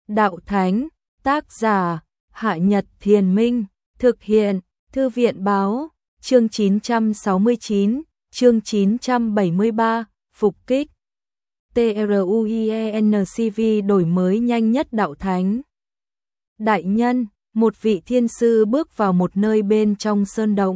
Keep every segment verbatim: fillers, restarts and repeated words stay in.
Đạo Thánh, tác giả, Hạ Nhật Thiền Minh, thực hiện, Thư viện Báo, chương chín trăm sáu mươi chín, chương chín trăm bảy mươi ba, phục kích. TRUIENCV đổi mới nhanh nhất Đạo Thánh. Đại nhân, một vị thiên sư bước vào một nơi bên trong sơn động.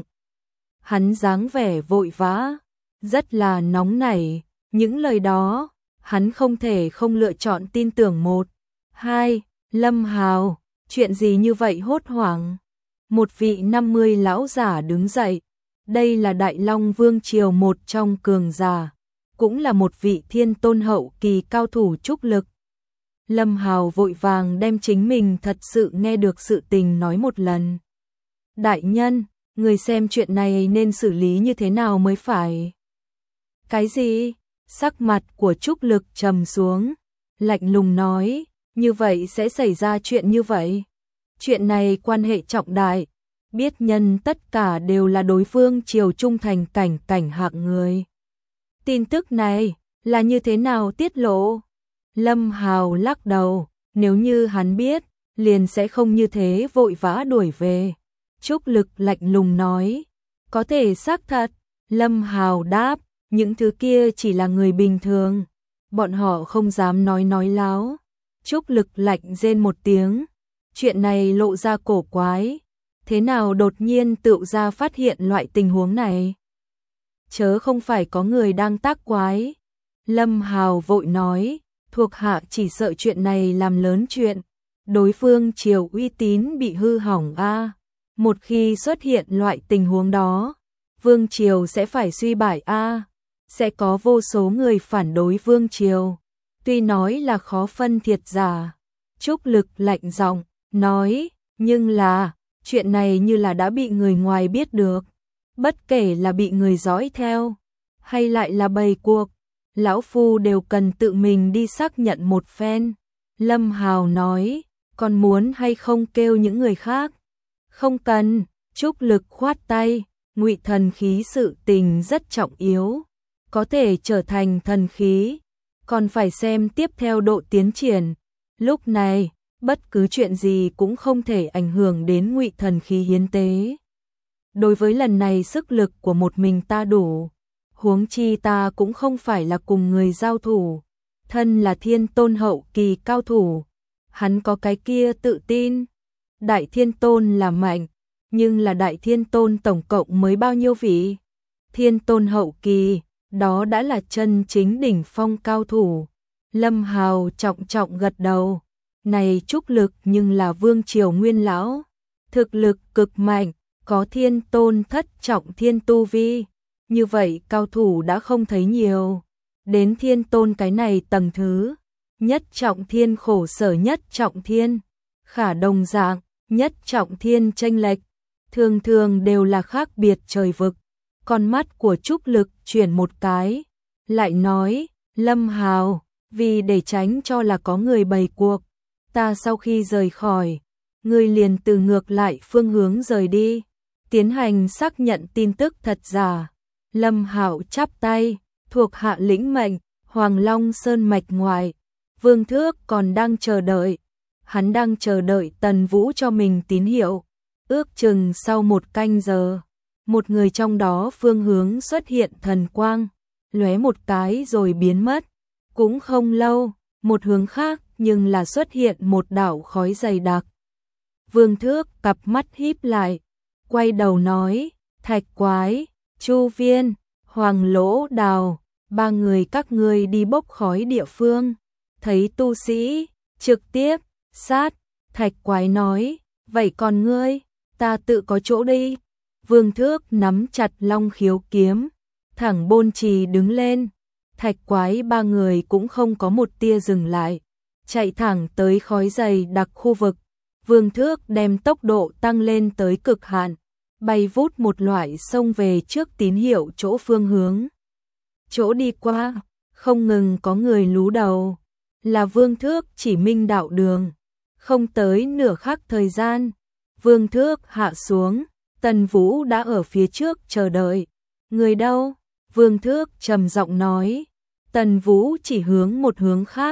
Hắn dáng vẻ vội vã, rất là nóng nảy, những lời đó, hắn không thể không lựa chọn tin tưởng. Một, hai, Lâm Hào, chuyện gì như vậy hốt hoảng? Một vị năm mươi lão giả đứng dậy, đây là Đại Long Vương Triều một trong cường giả, cũng là một vị thiên tôn hậu kỳ cao thủ trúc lực. Lâm Hào vội vàng đem chính mình thật sự nghe được sự tình nói một lần. Đại nhân, người xem chuyện này nên xử lý như thế nào mới phải? Cái gì? Sắc mặt của trúc lực trầm xuống, lạnh lùng nói, như vậy sẽ xảy ra chuyện như vậy. Chuyện này quan hệ trọng đại, biết nhân tất cả đều là đối phương triều trung thành cảnh cảnh hạng người. Tin tức này là như thế nào tiết lộ? Lâm Hào lắc đầu, nếu như hắn biết, liền sẽ không như thế vội vã đuổi về. Trúc lực lạnh lùng nói, có thể xác thật. Lâm Hào đáp, những thứ kia chỉ là người bình thường, bọn họ không dám nói nói láo. Trúc lực lạnh rên một tiếng, chuyện này lộ ra cổ quái, thế nào đột nhiên tựu ra phát hiện loại tình huống này? Chớ không phải có người đang tác quái. Lâm Hào vội nói, thuộc hạ chỉ sợ chuyện này làm lớn chuyện, đối phương triều uy tín bị hư hỏng a. Một khi xuất hiện loại tình huống đó, vương triều sẽ phải suy bại a, sẽ có vô số người phản đối vương triều. Tuy nói là khó phân thiệt giả, trúc lực lạnh giọng nói, nhưng là chuyện này như là đã bị người ngoài biết được, bất kể là bị người dõi theo hay lại là bày cuộc, lão phu đều cần tự mình đi xác nhận một phen. Lâm Hào nói, còn muốn hay không kêu những người khác? Không cần. Trúc lực khoát tay, ngụy thần khí sự tình rất trọng yếu, có thể trở thành thần khí, còn phải xem tiếp theo độ tiến triển. Lúc này, bất cứ chuyện gì cũng không thể ảnh hưởng đến ngụy thần khí hiến tế. Đối với lần này sức lực của một mình ta đủ, huống chi ta cũng không phải là cùng người giao thủ, thân là thiên tôn hậu kỳ cao thủ, hắn có cái kia tự tin. Đại thiên tôn là mạnh, nhưng là đại thiên tôn tổng cộng mới bao nhiêu vị? Thiên tôn hậu kỳ, đó đã là chân chính đỉnh phong cao thủ. Lâm Hào trọng trọng gật đầu, này trúc lực nhưng là vương triều nguyên lão, thực lực cực mạnh, có thiên tôn thất trọng thiên tu vi, như vậy cao thủ đã không thấy nhiều. Đến thiên tôn cái này tầng thứ, nhất trọng thiên khổ sở nhất trọng thiên, khả đồng dạng, nhất trọng thiên chênh lệch, thường thường đều là khác biệt trời vực. Con mắt của trúc lực chuyển một cái, lại nói, Lâm Hào, vì để tránh cho là có người bày cuộc, ta sau khi rời khỏi, ngươi liền từ ngược lại phương hướng rời đi, tiến hành xác nhận tin tức thật giả. Lâm Hạo chắp tay, thuộc hạ lĩnh mệnh. Hoàng Long Sơn mạch ngoài, Vương Thước còn đang chờ đợi, hắn đang chờ đợi Tần Vũ cho mình tín hiệu. Ước chừng sau một canh giờ, một người trong đó phương hướng xuất hiện thần quang, lóe một cái rồi biến mất. Cũng không lâu, một hướng khác nhưng là xuất hiện một đạo khói dày đặc. Vương Thước cặp mắt híp lại, quay đầu nói, Thạch Quái, Chu Viên, Hoàng Lỗ Đào, ba người các ngươi đi bốc khói địa phương, thấy tu sĩ, trực tiếp, sát. Thạch Quái nói, vậy còn ngươi, ta tự có chỗ đi. Vương Thước nắm chặt long khiếu kiếm, thẳng bôn trì đứng lên. Thạch Quái ba người cũng không có một tia dừng lại, chạy thẳng tới khói dày đặc khu vực. Vương Thước đem tốc độ tăng lên tới cực hạn, bay vút một loại xông về trước tín hiệu chỗ phương hướng. Chỗ đi qua, không ngừng có người lú đầu, là Vương Thước chỉ minh đạo đường. Không tới nửa khắc thời gian, Vương Thước hạ xuống, Tần Vũ đã ở phía trước chờ đợi. Người đâu? Vương Thước trầm giọng nói. Tần Vũ chỉ hướng một hướng khác,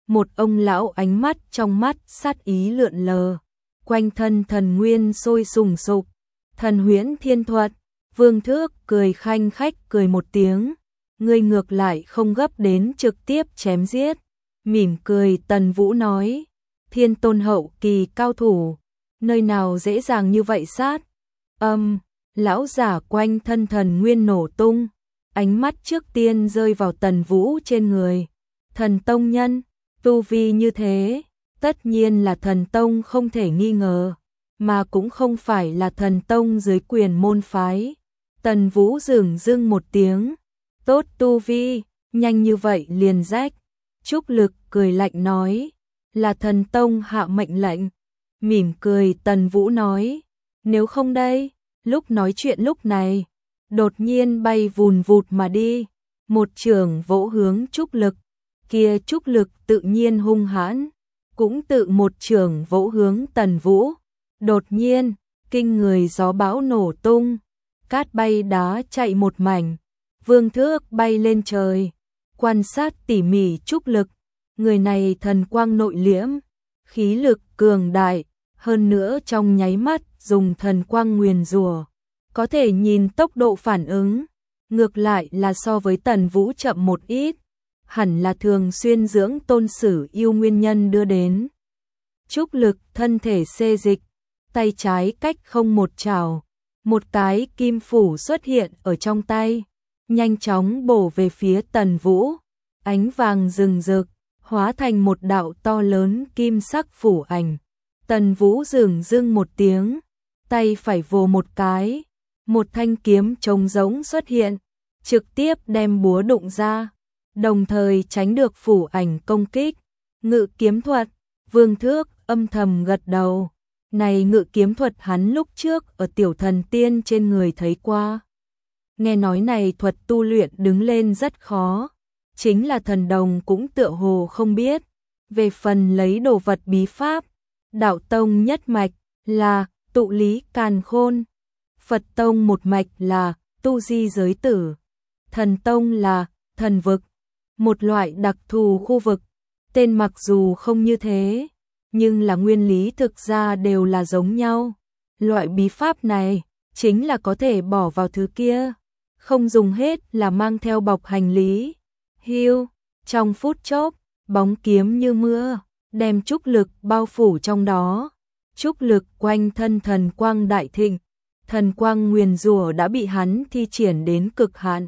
một ông lão ánh mắt trong mắt sát ý lượn lờ, quanh thân thần nguyên sôi sùng sục, thần huyễn thiên thuật. Vương Thước cười khanh khách cười một tiếng, ngươi ngược lại không gấp đến trực tiếp chém giết, mỉm cười Tần Vũ nói, thiên tôn hậu kỳ cao thủ, nơi nào dễ dàng như vậy sát. Âm, lão giả quanh thân thần nguyên nổ tung, ánh mắt trước tiên rơi vào Tần Vũ trên người, thần tông nhân, tu vi như thế, tất nhiên là thần tông không thể nghi ngờ, mà cũng không phải là thần tông dưới quyền môn phái. Tần Vũ dửng dưng một tiếng, tốt tu vi, nhanh như vậy liền rách. Trúc Lực cười lạnh nói, là thần tông hạ mệnh lệnh. Mỉm cười Tần Vũ nói, nếu không đây. Lúc nói chuyện lúc này, đột nhiên bay vùn vụt mà đi, một chưởng vỗ hướng Trúc Lực, kia Trúc Lực tự nhiên hung hãn, cũng tự một chưởng vỗ hướng Tần Vũ. Đột nhiên, kinh người gió bão nổ tung, cát bay đá chạy một mảnh, Vương Thước bay lên trời, quan sát tỉ mỉ Trúc Lực, người này thần quang nội liễm, khí lực cường đại, hơn nữa trong nháy mắt dùng thần quang nguyền rủa, có thể nhìn tốc độ phản ứng, ngược lại là so với Tần Vũ chậm một ít, hẳn là thường xuyên dưỡng tôn sử yêu nguyên nhân đưa đến. Trúc Lực thân thể xê dịch, tay trái cách không một chảo, một cái kim phủ xuất hiện ở trong tay, nhanh chóng bổ về phía Tần Vũ, ánh vàng rừng rực, hóa thành một đạo to lớn kim sắc phủ ảnh. Tần Vũ dửng dưng một tiếng, tay phải vồ một cái, một thanh kiếm trống rỗng xuất hiện, trực tiếp đem búa đụng ra, đồng thời tránh được phủ ảnh công kích. Ngự kiếm thuật, Vương Thước âm thầm gật đầu, này ngự kiếm thuật hắn lúc trước ở tiểu thần tiên trên người thấy qua. Nghe nói này thuật tu luyện đứng lên rất khó, chính là thần đồng cũng tựa hồ không biết. Về phần lấy đồ vật bí pháp, đạo tông nhất mạch là tụ lý càn khôn, Phật tông một mạch là tu di giới tử, thần tông là thần vực, một loại đặc thù khu vực, tên mặc dù không như thế, nhưng là nguyên lý thực ra đều là giống nhau. Loại bí pháp này chính là có thể bỏ vào thứ kia, không dùng hết là mang theo bọc hành lý. Hiu, trong phút chốc, bóng kiếm như mưa, đem Trúc Lực bao phủ trong đó. Trúc Lực quanh thân thần quang đại thịnh, thần quang nguyền rủa đã bị hắn thi triển đến cực hạn.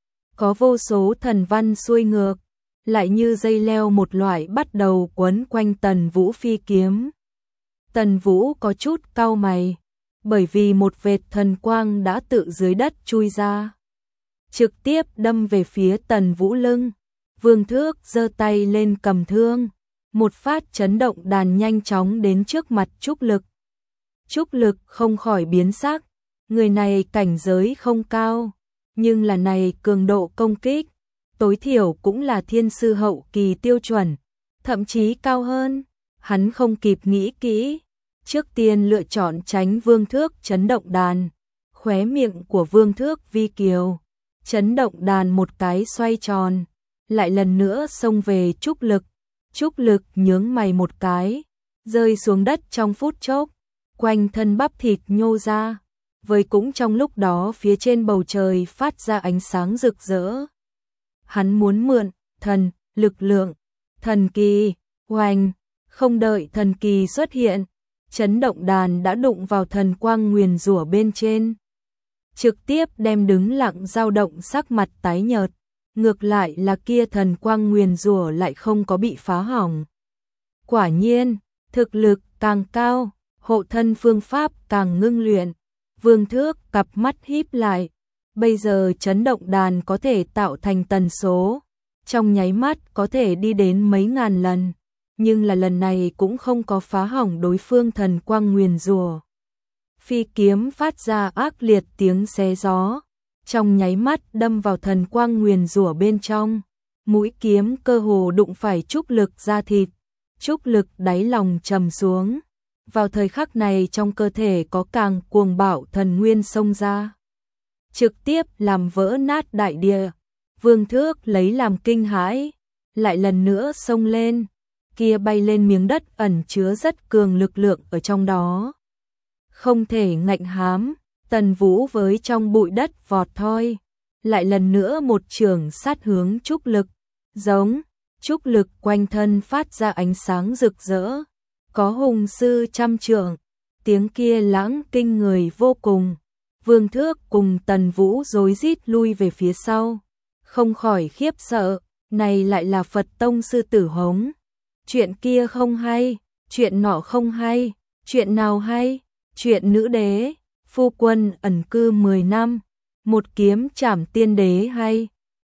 Có vô số thần văn xuôi ngược, lại như dây leo một loại bắt đầu quấn quanh Tần Vũ phi kiếm. Tần Vũ có chút cau mày, bởi vì một vệt thần quang đã tự dưới đất chui ra, trực tiếp đâm về phía Tần Vũ lưng. Vương Thước giơ tay lên cầm thương, một phát chấn động đàn nhanh chóng đến trước mặt Trúc Lực. Trúc Lực không khỏi biến sắc, người này cảnh giới không cao, nhưng là này cường độ công kích, tối thiểu cũng là thiên sư hậu kỳ tiêu chuẩn, thậm chí cao hơn. Hắn không kịp nghĩ kỹ, trước tiên lựa chọn tránh Vương Thước chấn động đàn. Khóe miệng của Vương Thước vi kiều, chấn động đàn một cái xoay tròn, lại lần nữa xông về Trúc Lực. Trúc Lực nhướng mày một cái, rơi xuống đất trong phút chốc, quanh thân bắp thịt nhô ra, với cũng trong lúc đó phía trên bầu trời phát ra ánh sáng rực rỡ. Hắn muốn mượn thần lực lượng, thần kỳ, oanh, không đợi thần kỳ xuất hiện, chấn động đàn đã đụng vào thần quang nguyền rủa bên trên, trực tiếp đem đứng lặng dao động sắc mặt tái nhợt. Ngược lại là kia thần quang nguyền rủa lại không có bị phá hỏng. Quả nhiên, thực lực càng cao, hộ thân phương pháp càng ngưng luyện. Vương Thước cặp mắt híp lại, bây giờ chấn động đàn có thể tạo thành tần số, trong nháy mắt có thể đi đến mấy ngàn lần, nhưng là lần này cũng không có phá hỏng đối phương thần quang nguyền rủa. Phi kiếm phát ra ác liệt tiếng xé gió, trong nháy mắt đâm vào thần quang nguyền rủa bên trong, mũi kiếm cơ hồ đụng phải Trúc Lực da thịt. Trúc Lực đáy lòng trầm xuống, vào thời khắc này trong cơ thể có càng cuồng bạo thần nguyên xông ra, trực tiếp làm vỡ nát đại địa. Vương Thước lấy làm kinh hãi, lại lần nữa xông lên, kia bay lên miếng đất ẩn chứa rất cường lực lượng ở trong đó. Không thể ngạnh hám, Tần Vũ với trong bụi đất vọt thôi, lại lần nữa một trường sát hướng trúc lực, giống, trúc lực quanh thân phát ra ánh sáng rực rỡ, có hùng sư trăm trượng, tiếng kia lãng kinh người vô cùng. Vương Thước cùng Tần Vũ rối rít lui về phía sau, không khỏi khiếp sợ, này lại là Phật tông sư tử hống. Chuyện kia không hay, chuyện nọ không hay, chuyện nào hay, chuyện nữ đế, phu quân ẩn cư mười năm, một kiếm trảm tiên đế hay.